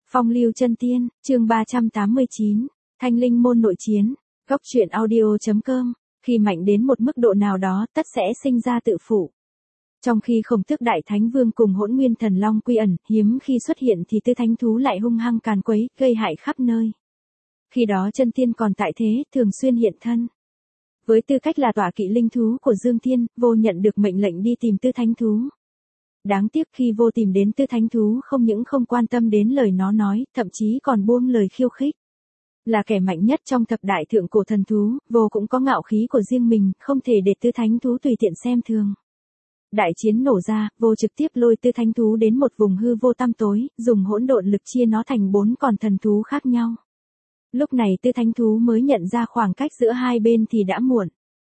Phong lưu chân tiên, chương 389, Thanh linh môn nội chiến, góc truyện audio.com, khi mạnh đến một mức độ nào đó tất sẽ sinh ra tự phụ. Trong khi Khổng Tước Đại Thánh Vương cùng Hỗn Nguyên Thần Long quy ẩn, hiếm khi xuất hiện thì Tư Thánh Thú lại hung hăng càn quấy, gây hại khắp nơi. Khi đó chân tiên còn tại thế, thường xuyên hiện thân. Với tư cách là tọa kỵ linh thú của Dương Thiên, Vô nhận được mệnh lệnh đi tìm Tư Thánh Thú. Đáng tiếc khi Vô tìm đến Tư Thánh Thú không những không quan tâm đến lời nó nói, thậm chí còn buông lời khiêu khích. Là kẻ mạnh nhất trong thập đại thượng cổ thần thú, Vô cũng có ngạo khí của riêng mình, không thể để Tư Thánh Thú tùy tiện xem thường. Đại chiến nổ ra, Vô trực tiếp lôi Tư Thánh Thú đến một vùng hư vô tăm tối, dùng hỗn độn lực chia nó thành 4 con thần thú khác nhau. Lúc này Tư Thánh Thú mới nhận ra khoảng cách giữa hai bên thì đã muộn.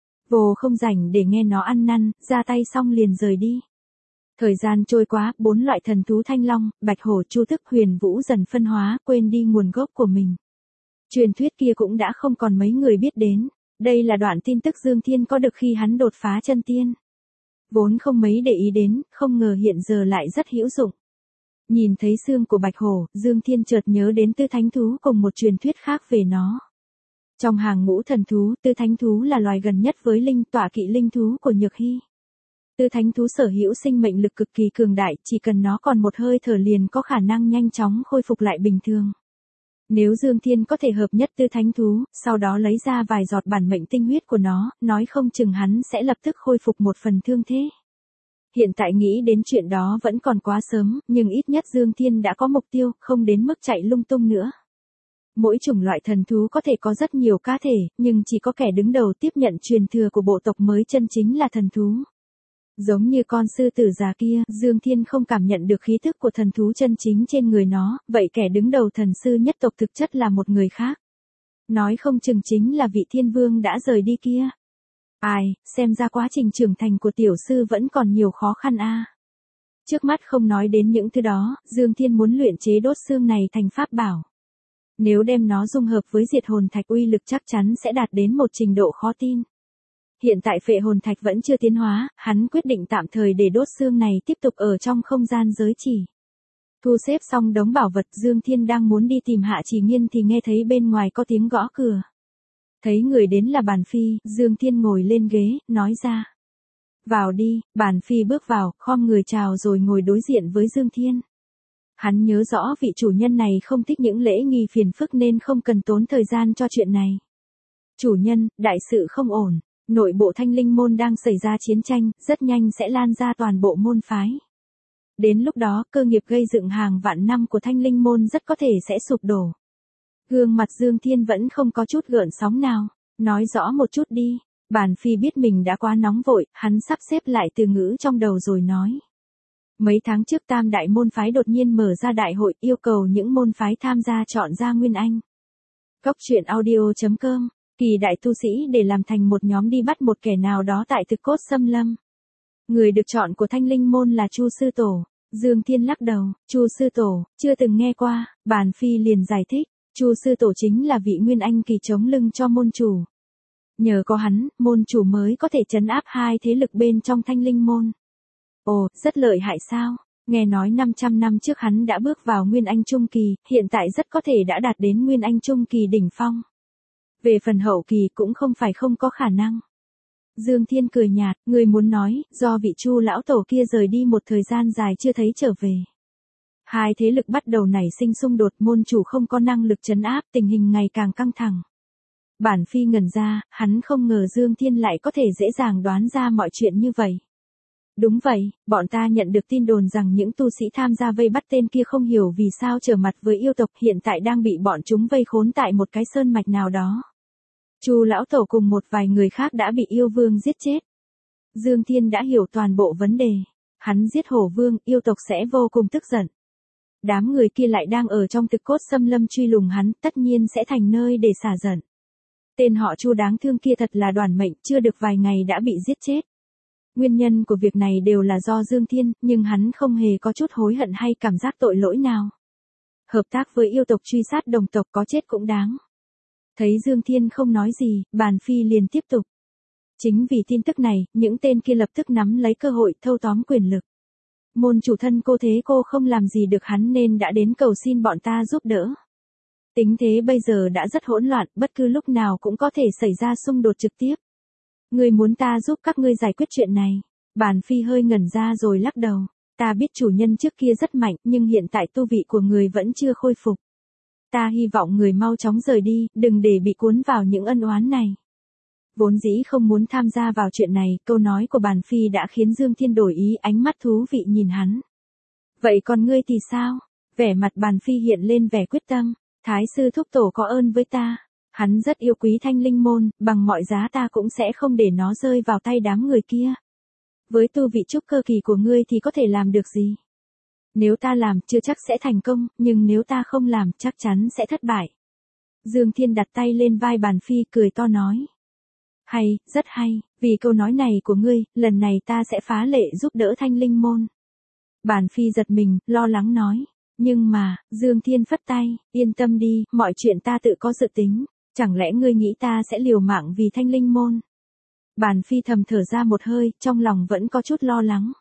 Vô không rảnh để nghe nó ăn năn, ra tay xong liền rời đi. Thời gian trôi qua, 4 loại thần thú Thanh Long, Bạch Hổ, Chu Tước, Huyền Vũ dần phân hóa, quên đi nguồn gốc của mình. Truyền thuyết kia cũng đã không còn mấy người biết đến. Đây là đoạn tin tức Dương Thiên có được khi hắn đột phá chân tiên. Vốn không mấy để ý đến, không ngờ hiện giờ lại rất hữu dụng. Nhìn thấy xương của Bạch Hổ, Dương Thiên chợt nhớ đến Tư Thánh Thú cùng một truyền thuyết khác về nó. Trong hàng ngũ thần thú, Tư Thánh Thú là loài gần nhất với linh, tọa kỵ linh thú của Nhược Hy. Tư Thánh Thú sở hữu sinh mệnh lực cực kỳ cường đại, chỉ cần nó còn một hơi thở liền có khả năng nhanh chóng khôi phục lại bình thường. Nếu Dương Thiên có thể hợp nhất Tư Thánh Thú, sau đó lấy ra vài giọt bản mệnh tinh huyết của nó, nói không chừng hắn sẽ lập tức khôi phục một phần thương thế. Hiện tại nghĩ đến chuyện đó vẫn còn quá sớm, nhưng ít nhất Dương Thiên đã có mục tiêu, không đến mức chạy lung tung nữa. Mỗi chủng loại thần thú có thể có rất nhiều cá thể, nhưng chỉ có kẻ đứng đầu tiếp nhận truyền thừa của bộ tộc mới chân chính là thần thú. Giống như con sư tử già kia, Dương Thiên không cảm nhận được khí thức của thần thú chân chính trên người nó, vậy kẻ đứng đầu thần sư nhất tộc thực chất là một người khác. Nói không chừng chính là vị thiên vương đã rời đi kia. Ai, xem ra quá trình trưởng thành của tiểu sư vẫn còn nhiều khó khăn a. Trước mắt không nói đến những thứ đó, Dương Thiên muốn luyện chế đốt xương này thành pháp bảo. Nếu đem nó dung hợp với diệt hồn thạch uy lực chắc chắn sẽ đạt đến một trình độ khó tin. Hiện tại phệ hồn thạch vẫn chưa tiến hóa, hắn quyết định tạm thời để đốt xương này tiếp tục ở trong không gian giới chỉ. Thu xếp xong đống bảo vật, Dương Thiên đang muốn đi tìm Hạ Chỉ Nghiên thì nghe thấy bên ngoài có tiếng gõ cửa. Thấy người đến là Bàn Phi, Dương Thiên ngồi lên ghế, nói ra. Vào đi, Bàn Phi bước vào, khom người chào rồi ngồi đối diện với Dương Thiên. Hắn nhớ rõ vị chủ nhân này không thích những lễ nghi phiền phức nên không cần tốn thời gian cho chuyện này. Chủ nhân, đại sự không ổn. Nội bộ Thanh Linh môn đang xảy ra chiến tranh, rất nhanh sẽ lan ra toàn bộ môn phái. Đến lúc đó, cơ nghiệp gây dựng hàng vạn năm của Thanh Linh môn rất có thể sẽ sụp đổ. Gương mặt Dương Thiên vẫn không có chút gợn sóng nào. Nói rõ một chút đi. Bàn Phi biết mình đã quá nóng vội, hắn sắp xếp lại từ ngữ trong đầu rồi nói. Mấy tháng trước Tam Đại môn phái đột nhiên mở ra đại hội, yêu cầu những môn phái tham gia chọn ra Nguyên Anh. Góc truyện audio.com. Kỳ đại tu sĩ để làm thành một nhóm đi bắt một kẻ nào đó tại Thực Cốt Xâm Lâm. Người được chọn của Thanh Linh môn là Chu sư tổ. Dương Thiên lắc đầu, Chu sư tổ, chưa từng nghe qua. Bàn Phi liền giải thích, Chu sư tổ chính là vị Nguyên Anh kỳ chống lưng cho môn chủ. Nhờ có hắn, môn chủ mới có thể trấn áp hai thế lực bên trong Thanh Linh môn. Ồ, rất lợi hại sao? Nghe nói 500 năm trước hắn đã bước vào Nguyên Anh trung kỳ, hiện tại rất có thể đã đạt đến Nguyên Anh trung kỳ đỉnh phong. Về phần hậu kỳ cũng không phải không có khả năng. Dương Thiên cười nhạt, người muốn nói, do vị Chu lão tổ kia rời đi một thời gian dài chưa thấy trở về. Hai thế lực bắt đầu nảy sinh xung đột, môn chủ không có năng lực trấn áp, tình hình ngày càng căng thẳng. Bản Phi ngẩn ra, hắn không ngờ Dương Thiên lại có thể dễ dàng đoán ra mọi chuyện như vậy. Đúng vậy, bọn ta nhận được tin đồn rằng những tu sĩ tham gia vây bắt tên kia không hiểu vì sao trở mặt với yêu tộc hiện tại đang bị bọn chúng vây khốn tại một cái sơn mạch nào đó. Chu lão tổ cùng một vài người khác đã bị yêu vương giết chết. Dương Thiên đã hiểu toàn bộ vấn đề. Hắn giết hổ vương, yêu tộc sẽ vô cùng tức giận. Đám người kia lại đang ở trong Thực Cốt Xâm Lâm truy lùng hắn, tất nhiên sẽ thành nơi để xả giận. Tên họ Chu đáng thương kia thật là đoản mệnh, chưa được vài ngày đã bị giết chết. Nguyên nhân của việc này đều là do Dương Thiên, nhưng hắn không hề có chút hối hận hay cảm giác tội lỗi nào. Hợp tác với yêu tộc truy sát đồng tộc có chết cũng đáng. Thấy Dương Thiên không nói gì, Bàn Phi liền tiếp tục. Chính vì tin tức này, những tên kia lập tức nắm lấy cơ hội thâu tóm quyền lực. Môn chủ thân cô thế cô không làm gì được hắn nên đã đến cầu xin bọn ta giúp đỡ. Tình thế bây giờ đã rất hỗn loạn, bất cứ lúc nào cũng có thể xảy ra xung đột trực tiếp. Ngươi muốn ta giúp các ngươi giải quyết chuyện này. Bàn Phi hơi ngẩn ra rồi lắc đầu. Ta biết chủ nhân trước kia rất mạnh, nhưng hiện tại tu vị của người vẫn chưa khôi phục. Ta hy vọng người mau chóng rời đi, đừng để bị cuốn vào những ân oán này. Vốn dĩ không muốn tham gia vào chuyện này, câu nói của Bàn Phi đã khiến Dương Thiên đổi ý, ánh mắt thú vị nhìn hắn. Vậy còn ngươi thì sao? Vẻ mặt Bàn Phi hiện lên vẻ quyết tâm. Thái sư thúc tổ có ơn với ta. Hắn rất yêu quý Thanh Linh môn, bằng mọi giá ta cũng sẽ không để nó rơi vào tay đám người kia. Với tu vị trúc cơ kỳ của ngươi thì có thể làm được gì? Nếu ta làm chưa chắc sẽ thành công, nhưng nếu ta không làm chắc chắn sẽ thất bại. Dương Thiên đặt tay lên vai Bàn Phi cười to nói. Hay, rất hay, vì câu nói này của ngươi, lần này ta sẽ phá lệ giúp đỡ Thanh Linh môn. Bàn Phi giật mình, lo lắng nói. Nhưng mà, Dương Thiên phất tay, yên tâm đi, mọi chuyện ta tự có dự tính. Chẳng lẽ ngươi nghĩ ta sẽ liều mạng vì Thanh Linh môn? Bàn Phi thầm thở ra một hơi, trong lòng vẫn có chút lo lắng.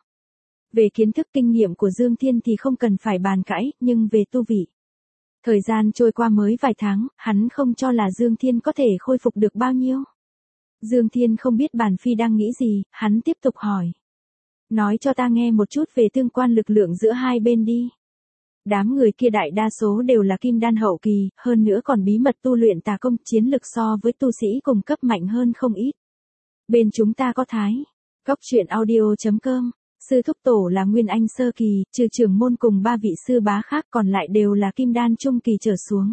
Về kiến thức kinh nghiệm của Dương Thiên thì không cần phải bàn cãi, nhưng về tu vị. Thời gian trôi qua mới vài tháng, hắn không cho là Dương Thiên có thể khôi phục được bao nhiêu. Dương Thiên không biết Bàn Phi đang nghĩ gì, hắn tiếp tục hỏi. Nói cho ta nghe một chút về tương quan lực lượng giữa hai bên đi. Đám người kia đại đa số đều là kim đan hậu kỳ, hơn nữa còn bí mật tu luyện tà công, chiến lực so với tu sĩ cùng cấp mạnh hơn không ít. Bên chúng ta có Thái. Góc truyện audio.com. Sư thúc tổ là Nguyên Anh sơ kỳ, trừ trưởng môn cùng 3 vị sư bá khác còn lại đều là kim đan trung kỳ trở xuống.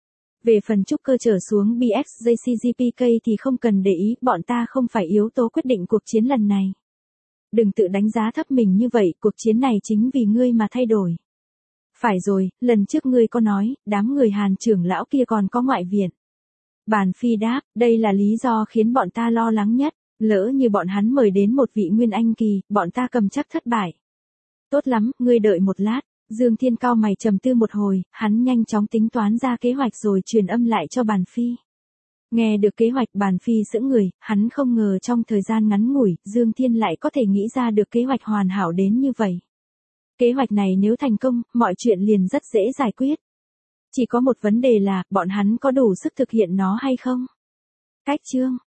Về phần trúc cơ trở xuống BXJCGPK thì không cần để ý, bọn ta không phải yếu tố quyết định cuộc chiến lần này. Đừng tự đánh giá thấp mình như vậy, cuộc chiến này chính vì ngươi mà thay đổi. Phải rồi, lần trước ngươi có nói, đám người Hàn trưởng lão kia còn có ngoại viện. Bàn Phi đáp, đây là lý do khiến bọn ta lo lắng nhất, lỡ như bọn hắn mời đến một vị Nguyên Anh kỳ, bọn ta cầm chắc thất bại. Tốt lắm, ngươi đợi một lát. Dương Thiên cau mày trầm tư một hồi, hắn nhanh chóng tính toán ra kế hoạch rồi truyền âm lại cho Bàn Phi. Nghe được kế hoạch Bàn Phi sững người, hắn không ngờ trong thời gian ngắn ngủi, Dương Thiên lại có thể nghĩ ra được kế hoạch hoàn hảo đến như vậy. Kế hoạch này nếu thành công, mọi chuyện liền rất dễ giải quyết. Chỉ có một vấn đề là, bọn hắn có đủ sức thực hiện nó hay không? Cách chương